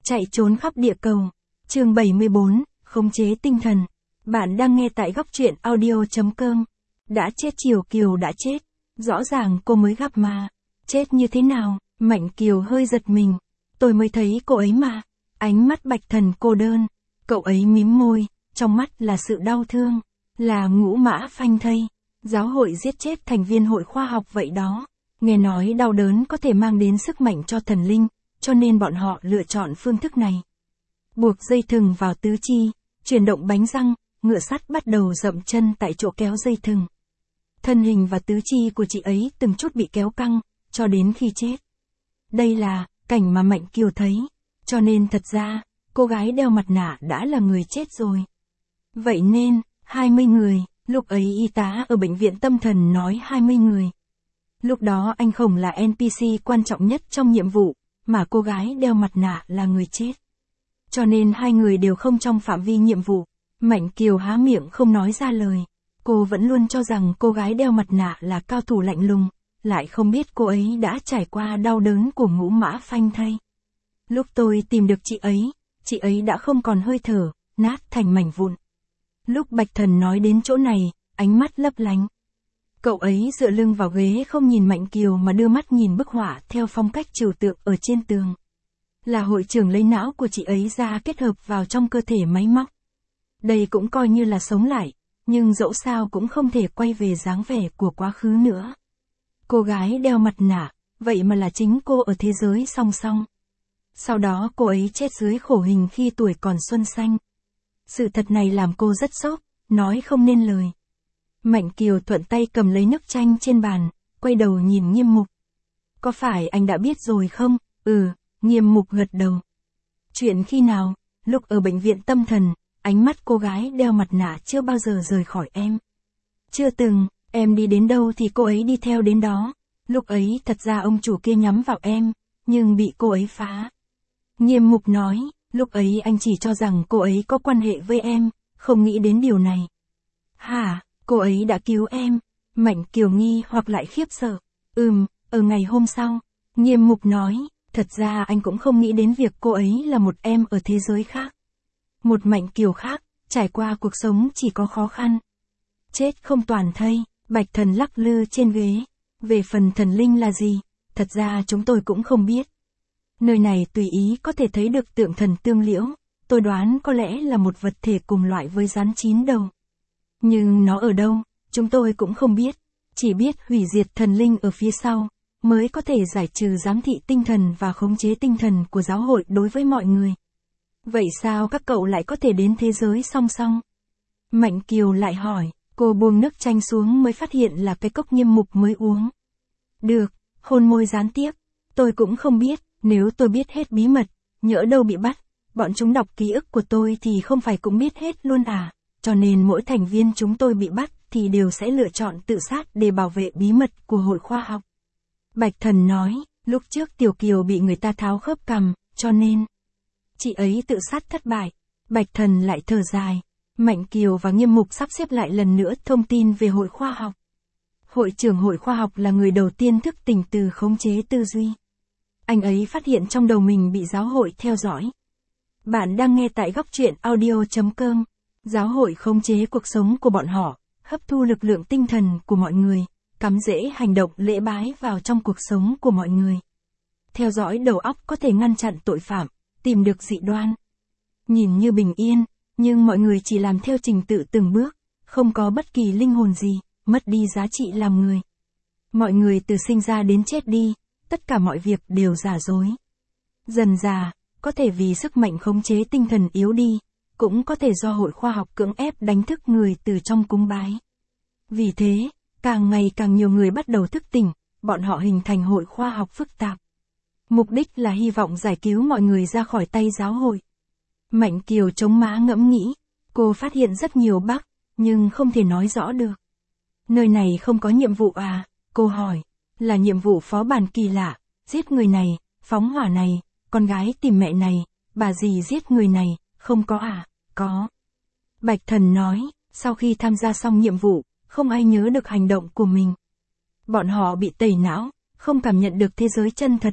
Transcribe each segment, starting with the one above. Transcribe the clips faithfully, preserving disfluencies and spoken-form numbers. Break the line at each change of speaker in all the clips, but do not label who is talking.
Chạy trốn khắp địa cầu. Chương bảy mươi bốn, khống chế tinh thần. Bạn đang nghe tại góc truyện audio chấm com. Đã chết Triều Kiều đã chết. Rõ ràng cô mới gặp mà. Chết như thế nào? Mạnh Kiều hơi giật mình. Tôi mới thấy cô ấy mà. Ánh mắt Bạch Thần cô đơn. Cậu ấy mím môi, trong mắt là sự đau thương. Là ngũ mã phanh thây. Giáo hội giết chết thành viên hội khoa học vậy đó. Nghe nói đau đớn có thể mang đến sức mạnh cho thần linh, cho nên bọn họ lựa chọn phương thức này. Buộc dây thừng vào tứ chi, chuyển động bánh răng, ngựa sắt bắt đầu dậm chân tại chỗ kéo dây thừng. Thân hình và tứ chi của chị ấy từng chút bị kéo căng, cho đến khi chết. Đây là cảnh mà Mạnh Kiều thấy, cho nên thật ra, cô gái đeo mặt nạ đã là người chết rồi. Vậy nên, hai mươi người, lúc ấy y tá ở bệnh viện tâm thần nói hai mươi người. Lúc đó anh Khổng là en pê xê quan trọng nhất trong nhiệm vụ, mà cô gái đeo mặt nạ là người chết. Cho nên hai người đều không trong phạm vi nhiệm vụ. Mạnh Kiều há miệng không nói ra lời. Cô vẫn luôn cho rằng cô gái đeo mặt nạ là cao thủ lạnh lùng, lại không biết cô ấy đã trải qua đau đớn của ngũ mã phanh thây. Lúc tôi tìm được chị ấy, chị ấy đã không còn hơi thở, nát thành mảnh vụn. Lúc Bạch Thần nói đến chỗ này, ánh mắt lấp lánh. Cậu ấy dựa lưng vào ghế không nhìn Mạnh Kiều mà đưa mắt nhìn bức họa theo phong cách trừu tượng ở trên tường. Là hội trưởng lấy não của chị ấy ra kết hợp vào trong cơ thể máy móc. Đây cũng coi như là sống lại, nhưng dẫu sao cũng không thể quay về dáng vẻ của quá khứ nữa. Cô gái đeo mặt nạ, vậy mà là chính cô ở thế giới song song. Sau đó cô ấy chết dưới khổ hình khi tuổi còn xuân xanh. Sự thật này làm cô rất sốc, nói không nên lời. Mạnh Kiều thuận tay cầm lấy nước chanh trên bàn, quay đầu nhìn Nghiêm Mục. Có phải anh đã biết rồi không? Ừ, Nghiêm Mục gật đầu. Chuyện khi nào? Lúc ở bệnh viện tâm thần, ánh mắt cô gái đeo mặt nạ chưa bao giờ rời khỏi em. Chưa từng, em đi đến đâu thì cô ấy đi theo đến đó. Lúc ấy thật ra ông chủ kia nhắm vào em, nhưng bị cô ấy phá. Nghiêm Mục nói, lúc ấy anh chỉ cho rằng cô ấy có quan hệ với em, không nghĩ đến điều này. Hả? Cô ấy đã cứu em. Mạnh Kiều nghi hoặc lại khiếp sợ. Ừm, ở ngày hôm sau, Nghiêm Mục nói, thật ra anh cũng không nghĩ đến việc cô ấy là một em ở thế giới khác. Một Mạnh Kiều khác, trải qua cuộc sống chỉ có khó khăn. Chết không toàn thây, Bạch Thần lắc lư trên ghế. Về phần thần linh là gì, thật ra chúng tôi cũng không biết. Nơi này tùy ý có thể thấy được tượng thần tương liễu, tôi đoán có lẽ là một vật thể cùng loại với rắn chín đầu. Nhưng nó ở đâu, chúng tôi cũng không biết, chỉ biết hủy diệt thần linh ở phía sau, mới có thể giải trừ giám thị tinh thần và khống chế tinh thần của giáo hội đối với mọi người. Vậy sao các cậu lại có thể đến thế giới song song? Mạnh Kiều lại hỏi, cô buông nước chanh xuống mới phát hiện là cái cốc Nghiêm Mục mới uống. Được, hôn môi gián tiếp, tôi cũng không biết, nếu tôi biết hết bí mật, nhỡ đâu bị bắt, bọn chúng đọc ký ức của tôi thì không phải cũng biết hết luôn à? Cho nên mỗi thành viên chúng tôi bị bắt thì đều sẽ lựa chọn tự sát để bảo vệ bí mật của hội khoa học. Bạch Thần nói, lúc trước Tiểu Kiều bị người ta tháo khớp cằm, cho nên chị ấy tự sát thất bại. Bạch Thần lại thở dài. Mạnh Kiều và Nghiêm Mục sắp xếp lại lần nữa thông tin về hội khoa học. Hội trưởng hội khoa học là người đầu tiên thức tỉnh từ khống chế tư duy. Anh ấy phát hiện trong đầu mình bị giáo hội theo dõi. Bạn đang nghe tại góc truyện audio chấm com. Giáo hội khống chế cuộc sống của bọn họ, hấp thu lực lượng tinh thần của mọi người, cắm rễ hành động lễ bái vào trong cuộc sống của mọi người. Theo dõi đầu óc có thể ngăn chặn tội phạm, tìm được dị đoan. Nhìn như bình yên, nhưng mọi người chỉ làm theo trình tự từng bước, không có bất kỳ linh hồn gì, mất đi giá trị làm người. Mọi người từ sinh ra đến chết đi, tất cả mọi việc đều giả dối. Dần dà, có thể vì sức mạnh khống chế tinh thần yếu đi, cũng có thể do hội khoa học cưỡng ép đánh thức người từ trong cúng bái. Vì thế, càng ngày càng nhiều người bắt đầu thức tỉnh, bọn họ hình thành hội khoa học phức tạp. Mục đích là hy vọng giải cứu mọi người ra khỏi tay giáo hội. Mạnh Kiều chống má ngẫm nghĩ, cô phát hiện rất nhiều bug, nhưng không thể nói rõ được. Nơi này không có nhiệm vụ à? Cô hỏi, là nhiệm vụ phó bản kỳ lạ, giết người này, phóng hỏa này, con gái tìm mẹ này, bà dì giết người này, không có à? Có. Bạch Thần nói, sau khi tham gia xong nhiệm vụ, không ai nhớ được hành động của mình. Bọn họ bị tẩy não, không cảm nhận được thế giới chân thật,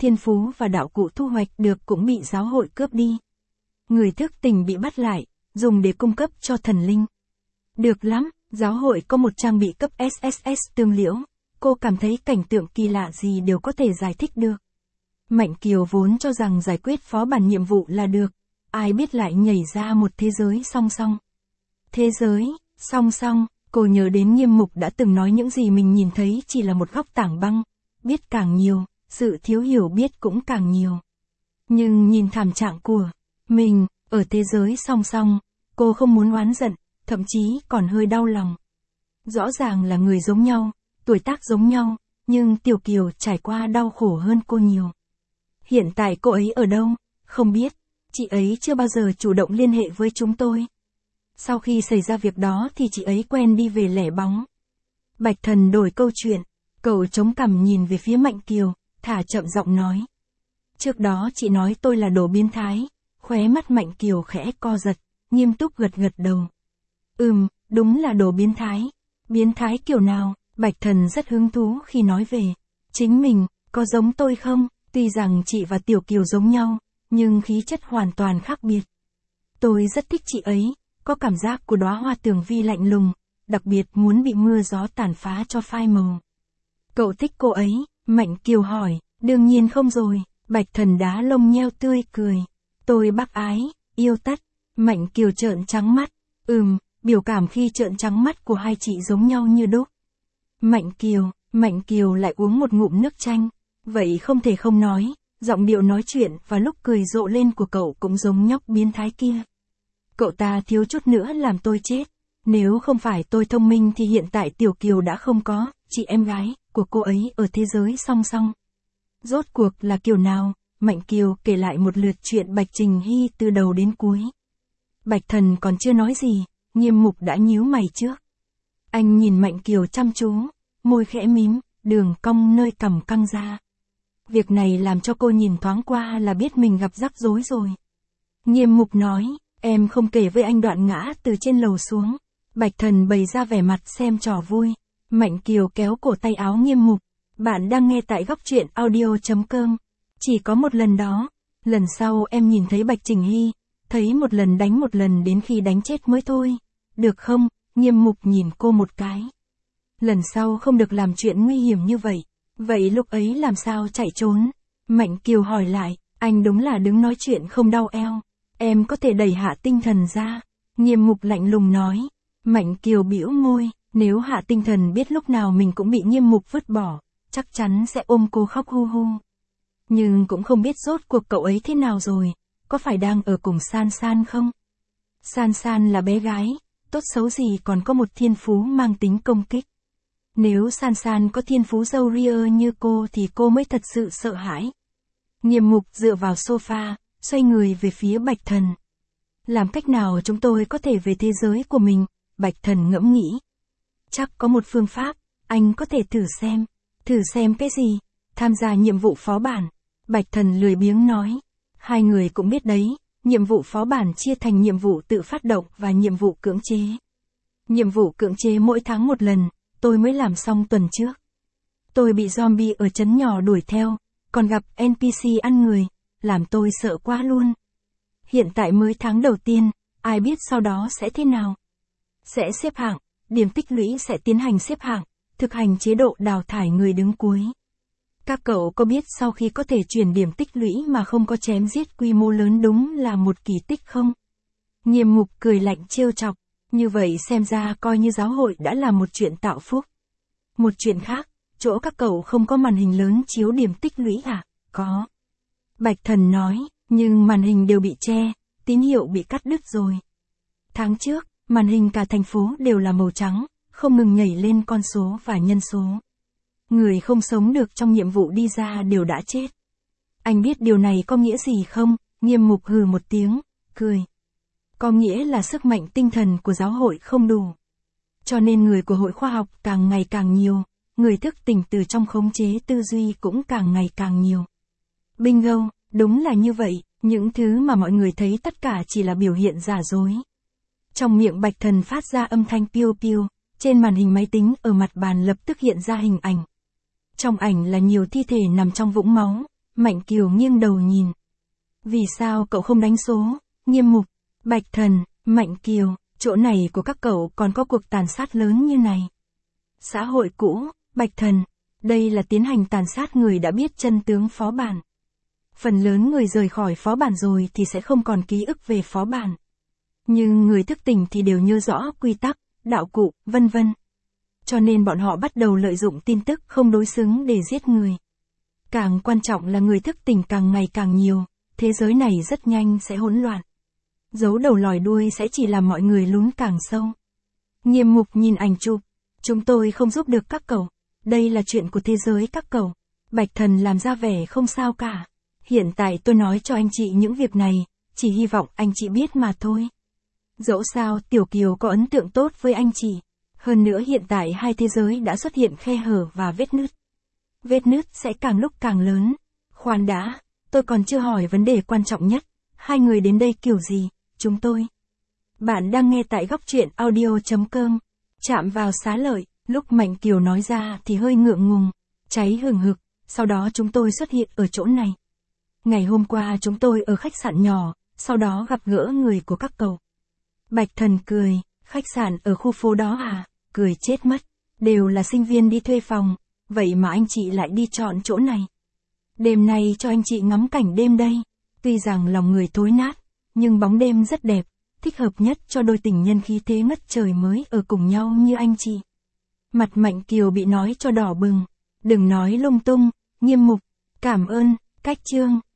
thiên phú và đạo cụ thu hoạch được cũng bị giáo hội cướp đi. Người thức tỉnh bị bắt lại, dùng để cung cấp cho thần linh. Được lắm, giáo hội có một trang bị cấp ét ét ét tương liễu, cô cảm thấy cảnh tượng kỳ lạ gì đều có thể giải thích được. Mạnh Kiều vốn cho rằng giải quyết phó bản nhiệm vụ là được, ai biết lại nhảy ra một thế giới song song. Thế giới, song song, cô nhớ đến Nghiêm Mục đã từng nói những gì mình nhìn thấy chỉ là một góc tảng băng, biết càng nhiều, sự thiếu hiểu biết cũng càng nhiều. Nhưng nhìn thảm trạng của mình, ở thế giới song song, cô không muốn oán giận, thậm chí còn hơi đau lòng. Rõ ràng là người giống nhau, tuổi tác giống nhau, nhưng Tiểu Kiều trải qua đau khổ hơn cô nhiều. Hiện tại cô ấy ở đâu? Không biết, chị ấy chưa bao giờ chủ động liên hệ với chúng tôi. Sau khi xảy ra việc đó thì chị ấy quen đi về lẻ bóng. Bạch Thần đổi câu chuyện, cậu chống cằm nhìn về phía Mạnh Kiều, thả chậm giọng nói. Trước đó chị nói tôi là đồ biến thái, khóe mắt Mạnh Kiều khẽ co giật, nghiêm túc gật gật đầu. Ừm, đúng là đồ biến thái. Biến thái kiểu nào? Bạch Thần rất hứng thú khi nói về chính mình, có giống tôi không? Tuy rằng chị và Tiểu Kiều giống nhau, nhưng khí chất hoàn toàn khác biệt. Tôi rất thích chị ấy, có cảm giác của đóa hoa tường vi lạnh lùng, đặc biệt muốn bị mưa gió tàn phá cho phai màu. Cậu thích cô ấy? Mạnh Kiều hỏi. Đương nhiên không rồi, Bạch Thần đá lông nheo tươi cười. Tôi bác ái, yêu tất. Mạnh Kiều trợn trắng mắt. Ừm, biểu cảm khi trợn trắng mắt của hai chị giống nhau như đúc. Mạnh Kiều, Mạnh Kiều lại uống một ngụm nước chanh. Vậy không thể không nói, giọng điệu nói chuyện và lúc cười rộ lên của cậu cũng giống nhóc biến thái kia. Cậu ta thiếu chút nữa làm tôi chết. Nếu không phải tôi thông minh thì hiện tại Tiểu Kiều đã không có, chị em gái của cô ấy ở thế giới song song. Rốt cuộc là kiểu nào? Mạnh Kiều kể lại một lượt chuyện Bạch Trình Hy từ đầu đến cuối. Bạch Thần còn chưa nói gì, Nghiêm Mục đã nhíu mày trước. Anh nhìn Mạnh Kiều chăm chú, môi khẽ mím, đường cong nơi cằm căng ra. Việc này làm cho cô nhìn thoáng qua là biết mình gặp rắc rối rồi. Nghiêm Mục nói, em không kể với anh đoạn ngã từ trên lầu xuống. Bạch Thần bày ra vẻ mặt xem trò vui. Mạnh Kiều kéo cổ tay áo Nghiêm Mục. Bạn đang nghe tại góc truyện audio chấm com. Chỉ có một lần đó. Lần sau em nhìn thấy Bạch Trình Hy, thấy một lần đánh một lần đến khi đánh chết mới thôi. Được không? Nghiêm Mục nhìn cô một cái. Lần sau không được làm chuyện nguy hiểm như vậy. Vậy lúc ấy làm sao chạy trốn? Mạnh Kiều hỏi lại, anh đúng là đứng nói chuyện không đau eo. Em có thể đẩy Hạ Tinh Thần ra. Nghiêm Mục lạnh lùng nói. Mạnh Kiều bĩu môi, nếu Hạ Tinh Thần biết lúc nào mình cũng bị Nghiêm Mục vứt bỏ, chắc chắn sẽ ôm cô khóc hu hu. Nhưng cũng không biết rốt cuộc cậu ấy thế nào rồi, có phải đang ở cùng San San không? San San là bé gái, tốt xấu gì còn có một thiên phú mang tính công kích. Nếu San San có thiên phú dâu ria như cô thì cô mới thật sự sợ hãi. Nghiêm Mục dựa vào sofa, xoay người về phía Bạch Thần. Làm cách nào chúng tôi có thể về thế giới của mình? Bạch Thần ngẫm nghĩ. Chắc có một phương pháp, anh có thể thử xem. Thử xem cái gì? Tham gia nhiệm vụ phó bản. Bạch Thần lười biếng nói. Hai người cũng biết đấy, nhiệm vụ phó bản chia thành nhiệm vụ tự phát động và nhiệm vụ cưỡng chế. Nhiệm vụ cưỡng chế mỗi tháng một lần, tôi mới làm xong tuần trước. Tôi bị zombie ở trấn nhỏ đuổi theo, còn gặp en pê xê ăn người, làm tôi sợ quá luôn. Hiện tại mới tháng đầu tiên, ai biết sau đó sẽ thế nào? Sẽ xếp hạng, điểm tích lũy sẽ tiến hành xếp hạng, thực hành chế độ đào thải người đứng cuối. Các cậu có biết sau khi có thể chuyển điểm tích lũy mà không có chém giết quy mô lớn đúng là một kỳ tích không? Nghiêm Mục cười lạnh trêu chọc, như vậy xem ra coi như giáo hội đã làm một chuyện tạo phúc. Một chuyện khác, chỗ các cậu không có màn hình lớn chiếu điểm tích lũy à? Có. Bạch Thần nói, nhưng màn hình đều bị che, tín hiệu bị cắt đứt rồi. Tháng trước, màn hình cả thành phố đều là màu trắng, không ngừng nhảy lên con số và nhân số. Người không sống được trong nhiệm vụ đi ra đều đã chết. Anh biết điều này có nghĩa gì không? Nghiêm Mục hừ một tiếng, cười. Có nghĩa là sức mạnh tinh thần của giáo hội không đủ. Cho nên người của hội khoa học càng ngày càng nhiều, người thức tỉnh từ trong khống chế tư duy cũng càng ngày càng nhiều. Bingo, đúng là như vậy, những thứ mà mọi người thấy tất cả chỉ là biểu hiện giả dối. Trong miệng Bạch Thần phát ra âm thanh piu piu, trên màn hình máy tính ở mặt bàn lập tức hiện ra hình ảnh. Trong ảnh là nhiều thi thể nằm trong vũng máu, Mạnh Kiều nghiêng đầu nhìn. Vì sao cậu không đánh số? Nghiêm Mục, Bạch Thần, Mạnh Kiều, chỗ này của các cậu còn có cuộc tàn sát lớn như này. Xã hội cũ, Bạch Thần, đây là tiến hành tàn sát người đã biết chân tướng phó bản. Phần lớn người rời khỏi phó bản rồi thì sẽ không còn ký ức về phó bản. Nhưng người thức tỉnh thì đều nhớ rõ quy tắc, đạo cụ, vân vân. Cho nên bọn họ bắt đầu lợi dụng tin tức không đối xứng để giết người. Càng quan trọng là người thức tỉnh càng ngày càng nhiều, thế giới này rất nhanh sẽ hỗn loạn. Giấu đầu lòi đuôi sẽ chỉ làm mọi người lún càng sâu. Nghiêm Mục nhìn ảnh chụp. Chúng tôi không giúp được các cậu. Đây là chuyện của thế giới các cậu. Bạch Thần làm ra vẻ không sao cả. Hiện tại tôi nói cho anh chị những việc này, chỉ hy vọng anh chị biết mà thôi. Dẫu sao Tiểu Kiều có ấn tượng tốt với anh chị. Hơn nữa hiện tại hai thế giới đã xuất hiện khe hở và vết nứt. Vết nứt sẽ càng lúc càng lớn. Khoan đã, tôi còn chưa hỏi vấn đề quan trọng nhất. Hai người đến đây kiểu gì? Chúng tôi. Bạn đang nghe tại góc truyện audio.com. Chạm vào xá lợi, lúc Mạnh Kiều nói ra thì hơi ngượng ngùng, cháy hừng hực, sau đó chúng tôi xuất hiện ở chỗ này. Ngày hôm qua chúng tôi ở khách sạn nhỏ, sau đó gặp gỡ người của các cậu. Bạch Thần cười, khách sạn ở khu phố đó à, cười chết mất, đều là sinh viên đi thuê phòng, vậy mà anh chị lại đi chọn chỗ này. Đêm nay cho anh chị ngắm cảnh đêm đây, tuy rằng lòng người thối nát, nhưng bóng đêm rất đẹp, thích hợp nhất cho đôi tình nhân khí thế ngất trời mới ở cùng nhau như anh chị. Mặt Mạnh Kiều bị nói cho đỏ bừng, đừng nói lung tung, Nghiêm Mục, cảm ơn, cách chương.